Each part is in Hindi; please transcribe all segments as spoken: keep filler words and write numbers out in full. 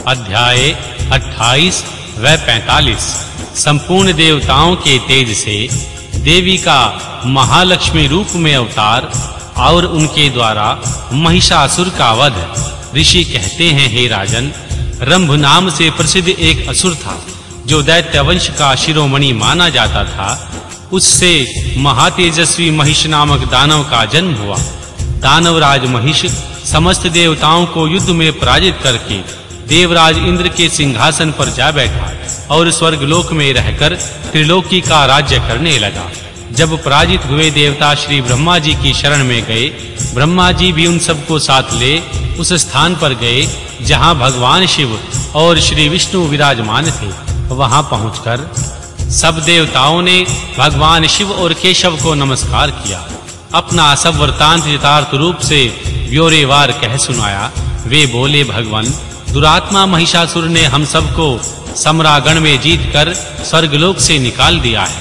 अध्याय अट्ठाईस व पैंतालीस। संपूर्ण देवताओं के तेज से देवी का महालक्ष्मी रूप में अवतार और उनके द्वारा महिषासुर का वध। ऋषि कहते हैं, हे राजन, रंभ नाम से प्रसिद्ध एक असुर था जो दैत्य वंश का शिरोमणि माना जाता था। उससे महातेजस्वी महिष नामक दानव का जन्म हुआ। दानवराज महिष समस्त देवताओं को युद्ध में पराजित करके देवराज इंद्र के सिंहासन पर जा बैठा और स्वर्गलोक में रहकर त्रिलोकी का राज्य करने लगा। जब पराजित हुए देवता श्री ब्रह्मा जी की शरण में गए, ब्रह्मा जी भी उन सबको साथ ले उस स्थान पर गए जहां भगवान शिव और श्री विष्णु विराजमान थे। वहां पहुंचकर सब देवताओं ने भगवान शिव और केशव को नमस्कार किया। अपना सब वृतांत यथार्थ रूप से ब्यौरेवार कह सुनाया। वे बोले, भगवान, दुरात्मा महिषासुर ने हम सबको सम्रागण में जीतकर स्वर्गलोक से निकाल दिया है,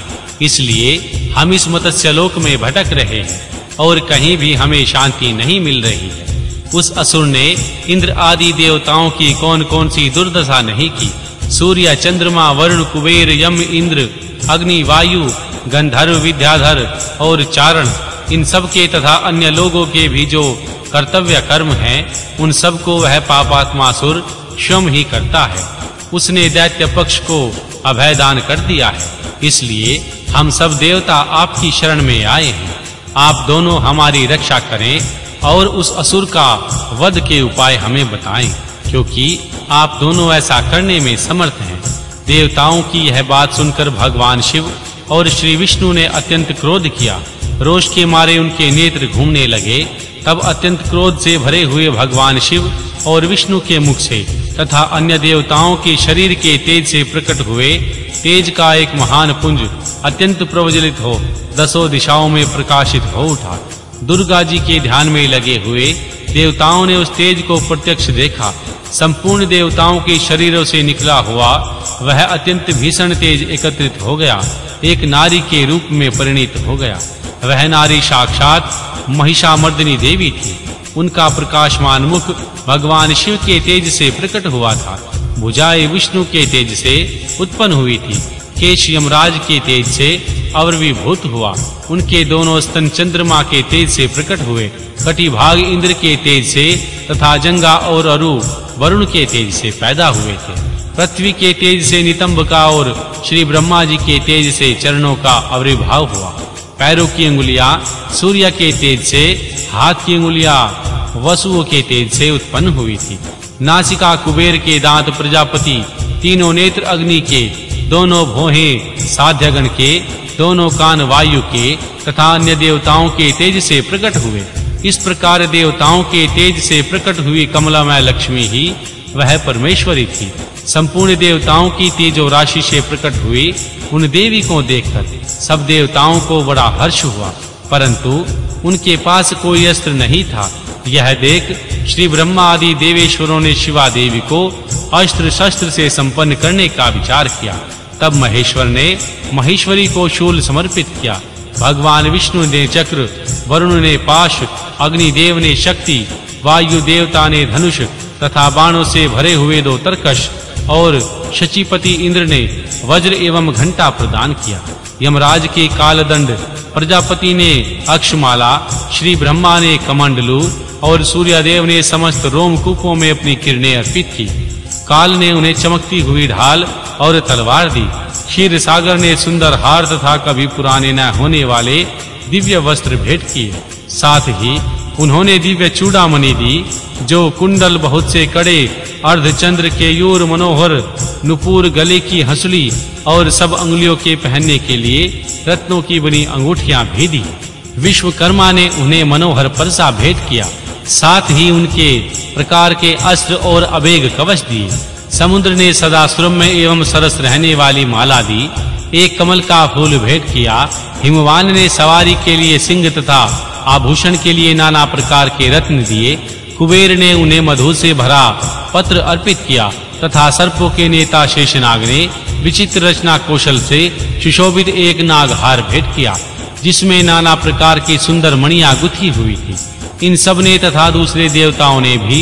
इसलिए हम इस मत्स्यलोक में भटक रहे हैं और कहीं भी हमें शांति नहीं मिल रही है। उस असुर ने इंद्र आदि देवताओं की कौन-कौन सी दुर्दशा नहीं की। सूर्य, चंद्रमा, वरुण, कुबेर, यम, इंद्र, अग्नि, वायु, गंधर्व, विद्याधर और चारण, इन सब के तथा अन्य लोगों के भी जो कर्तव्य कर्म हैं, उन सब को वह पापात्मा असुर स्वयं ही करता है। उसने दैत्य पक्ष को अभय दान कर दिया है, इसलिए हम सब देवता आपकी शरण में आए हैं। आप दोनों हमारी रक्षा करें और उस असुर का वध के उपाय हमें बताएं, क्योंकि आप दोनों ऐसा करने में समर्थ हैं। देवताओं की यह बात सुनकर भगवान शिव और श्री विष्णु ने अत्यंत क्रोध किया। रोष के मारे उनके नेत्र घूमने लगे। तब अत्यंत क्रोध से भरे हुए भगवान शिव और विष्णु के मुख से तथा अन्य देवताओं के शरीर के तेज से प्रकट हुए तेज का एक महान पुंज अत्यंत प्रज्वलित हो दसों दिशाओं में प्रकाशित हो उठा। दुर्गा जी के ध्यान में लगे हुए देवताओं ने उस तेज को प्रत्यक्ष देखा। संपूर्ण देवताओं के शरीरों से निकला हुआ वह अत्यंत भीषण तेज एकत्रित हो गया, एक नारी के रूप में परिणित हो गया। वह नारी साक्षात महिषामर्दिनी देवी थी। उनका प्रकाशमान मुख भगवान शिव के तेज से प्रकट हुआ था। भुजाएं विष्णु के तेज से उत्पन्न हुई थी। केश यमराज के तेज से आविर्भूत हुआ। उनके दोनों स्तन चंद्रमा के तेज से प्रकट हुए। कटिभाग इंद्र के तेज से तथा जंगा और अरु वरुण के तेज से पैदा हुए थे। पृथ्वी के तेज से नितंबिका और श्री ब्रह्मा जी के तेज से चरणों का आविर्भाव हुआ। पैरों की अंगुलियां सूर्य के तेज से, हाथ की अंगुलियां वसुओं के तेज से उत्पन्न हुई थी। नासिका कुबेर के, दांत प्रजापति, तीनों नेत्र अग्नि के, दोनों भौहें साध्यगण के, दोनों कान वायु के तथा अन्य देवताओं के तेज से प्रकट हुए। इस प्रकार देवताओं के तेज से प्रकट हुई कमलामय लक्ष्मी ही वह परमेश्वरी थी। संपूर्ण देवताओं की तेजो राशि से प्रकट हुई उन देवी को देखकर सब देवताओं को बड़ा हर्ष हुआ, परंतु उनके पास कोई अस्त्र नहीं था। यह देख श्री ब्रह्मा आदि देवेश्वरों ने शिवा देवी को अस्त्र शस्त्र से संपन्न करने का विचार किया। तब महेश्वर ने महेश्वरी को शूल समर्पित किया। भगवान विष्णु ने चक्र, वरुण ने पाश, अग्निदेव ने शक्ति, वायु देवता ने धनुष तथा बाणों से भरे हुए दो तरकश और शचीपति इंद्र ने वज्र एवं घंटा प्रदान किया। यमराज के कालदंड, प्रजापति ने अक्षमाला, श्री ब्रह्मा ने कमंडलू और सूर्यदेव ने समस्त रोमकूपों में अपनी किरणें अर्पित की। काल ने उन्हें चमकती हुई ढाल और तलवार दी। क्षीर सागर ने सुंदर हार तथा कभी पुराने न होने वाले दिव्य वस्त्र भेंट किए। साथ ही उन्होंने दिव्य चूड़ामणि दी, जो कुंडल, बहुत से कड़े, अर्धचंद्र के यूर, मनोहर नुपुर, गले की हंसुली और सब अंगुलियों के पहनने के लिए रत्नों की बनी अंगूठियां भी दी। विश्वकर्मा ने उन्हें मनोहर परसा भेंट किया। साथ ही उनके प्रकार के अस्त्र और अभेग कवच दिए। समुद्र ने सदा सुरम्य एवं सरस रहने वाली माला दी। एक कमल का फूल भेंट किया। हिमवान ने सवारी के लिए सिंह तथा आभूषण के लिए नाना प्रकार के रत्न दिए। कुबेर ने उन्हें मधु से भरा पत्र अर्पित किया तथा सर्पों के नेता शेषनाग ने विचित्र रचना कौशल से सुशोभित एक नागहार भेंट किया, जिसमें नाना प्रकार की सुंदर मणियां गुथी हुई थी। इन सब ने तथा दूसरे देवताओं ने भी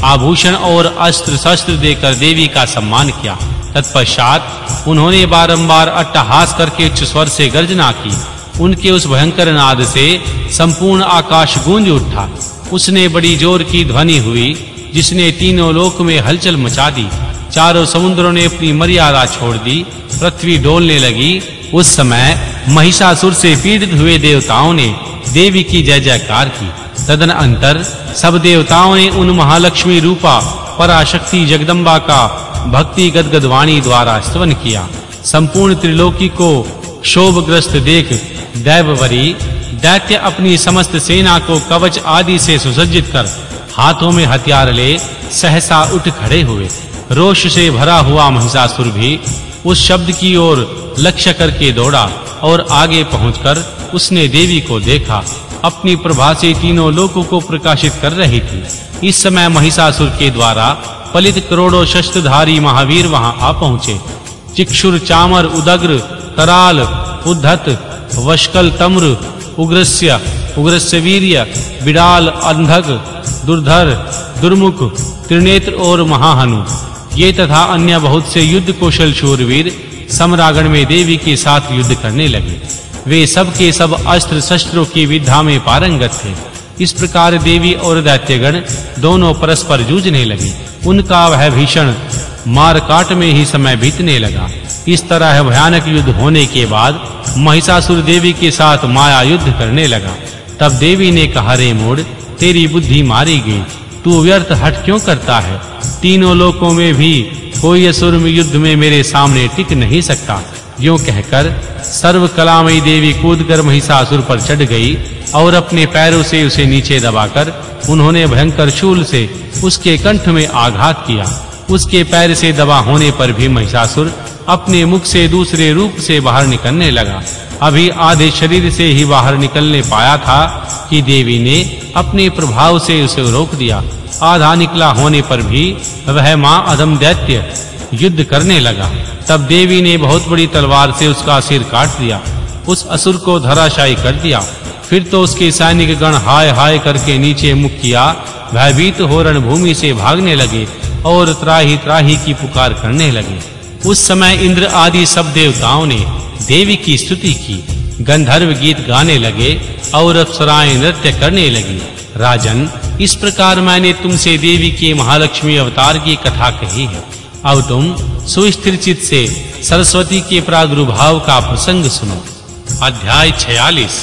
आभूषण और अस्त्र शस्त्र देकर देवी का सम्मान किया। तत्पश्चात उन्होंने बारंबार अट्टहास करके उच्च स्वर से गर्जना की। उनके उस भयंकर नाद से संपूर्ण आकाश गूंज उठा। उसने बड़ी जोर की ध्वनि हुई जिसने तीनों लोक में हलचल मचा दी। चारों समुद्रों ने अपनी मर्यादा छोड़ दी, पृथ्वी डोलने लगी। उस समय महिषासुर से पीड़ित हुए देवताओं ने देवी की जय जयकार की। तदनंतर सब देवताओं ने उन महालक्ष्मी रूपा पराशक्ति जगदम्बा का भक्ति गदगद वाणी द्वारा स्तवन किया। संपूर्ण त्रिलोकी को शोभग्रस्त देख दैववरी दैत्य अपनी समस्त सेना को कवच आदि से सुसज्जित कर हाथों में हथियार ले सहसा उठ खड़े हुए। रोष से भरा हुआ महिषासुर भी उस शब्द की ओर लक्ष्य करके दौड़ा और आगे पहुंचकर उसने देवी को देखा। अपनी प्रभा से तीनों लोकों को प्रकाशित कर रही थी। इस समय महिषासुर के द्वारा पलित करोड़ों शस्त्रधारी महावीर वहां आ पहुंचे। चिक्षुर, चामर, उदग्र, कराल, उद्धत, वशकल, तम्र, उग्रस्य, उग्रस्यवीर्य, बिडाल, अंधक, दुर्धर, दुर्मुख, त्रिनेत्र और महाहनु ये तथा अन्य बहुत से युद्ध कौशल शूरवीर सम्रागण में देवी के साथ युद्ध करने लगे। वे सब के सब अस्त्र शस्त्रों की विद्या में पारंगत थे। इस प्रकार देवी और दैत्यगण दोनों परस्पर जूझने लगे। उनका वह भीषण मारकाट में ही समय बीतने लगा। इस तरह भयानक युद्ध होने के बाद महिषासुर देवी के साथ माया युद्ध करने लगा। तब देवी ने कहा, रे मूढ़, तेरी बुद्धि मारी गई। तू व्यर्थ हठ क्यों करता है? तीनों लोकों में भी कोई असुर में युद्ध में मेरे सामने टिक नहीं सकता। यूं कहकर सर्व कलामयी देवी कूदकर महिषासुर पर चढ़ गई और अपने पैरों से उसे नीचे दबाकर उन्होंने भयंकर शूल से उसके कंठ में आघात किया। उसके पैर से दबा होने पर भी महिषासुर अपने मुख से दूसरे रूप से बाहर निकलने लगा। अभी आधे शरीर से ही बाहर निकलने पाया था कि देवी ने अपने प्रभाव से उसे रोक दिया। आधा निकला होने पर भी वह मां अधम दैत्य युद्ध करने लगा। तब देवी ने बहुत बड़ी तलवार से उसका सिर काट दिया, उस असुर को धराशायी कर दिया। फिर तो उसके सैनिक गण हाय हाय करके नीचे मुख किया, भयभीत हो रणभूमि से भागने लगे और त्राही त्राही की पुकार करने लगे। उस समय इंद्र आदि सब देवताओं ने देवी की स्तुति की, गंधर्व गीत गाने लगे और अप्सराएं नृत्य करने लगी। राजन, इस प्रकार मैंने तुमसे देवी के महालक्ष्मी अवतार की कथा कही है। अब तुम सुस्थिर चित्त से सरस्वती के प्रादुर्भाव का प्रसंग सुनो। अध्याय छियालीस।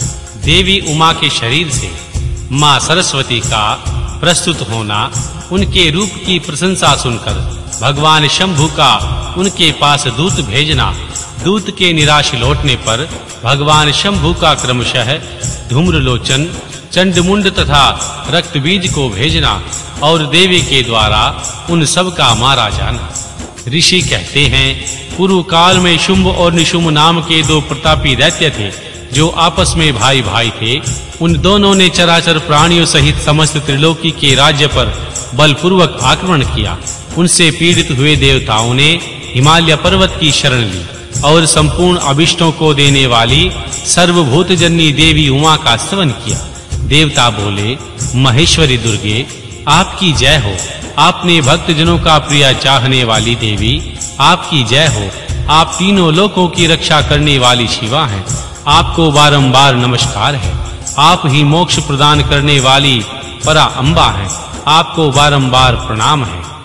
देवी उमा के शरीर से मां सरस्वती का प्रस्तुत होना। उनके रूप की प्रशंसा सुनकर भगवान शंभु का उनके पास दूत भेजना। दूत के निराश लौटने पर भगवान शंभु का क्रमशः धूम्रलोचन, चंडमुंड तथा रक्तबीज को भेजना और देवी के द्वारा उन सब का मारा जाना। ऋषि कहते हैं, पूर्व काल में शुंभ और निशुंभ नाम के दो प्रतापी दैत्य थे जो आपस में भाई भाई थे। उन दोनों ने चराचर प्राणियों सहित समस्त त्रिलोकी के राज्य पर बलपूर्वक आक्रमण किया। उनसे पीड़ित हुए देवताओं ने हिमालय पर्वत की शरण ली और संपूर्ण अभिष्टों को देने वाली सर्वभूत जननी देवी उमा का स्तवन किया। देवता बोले, महेश्वरी दुर्गे, आपकी जय हो। आपने भक्त जनों का प्रिय चाहने वाली देवी, आपकी जय हो। आप तीनों लोकों की रक्षा करने वाली शिवा हैं। आपको बारंबार नमस्कार है। आप ही मोक्ष प्रदान करने वाली परा अम्बा हैं। आपको बारंबार प्रणाम है।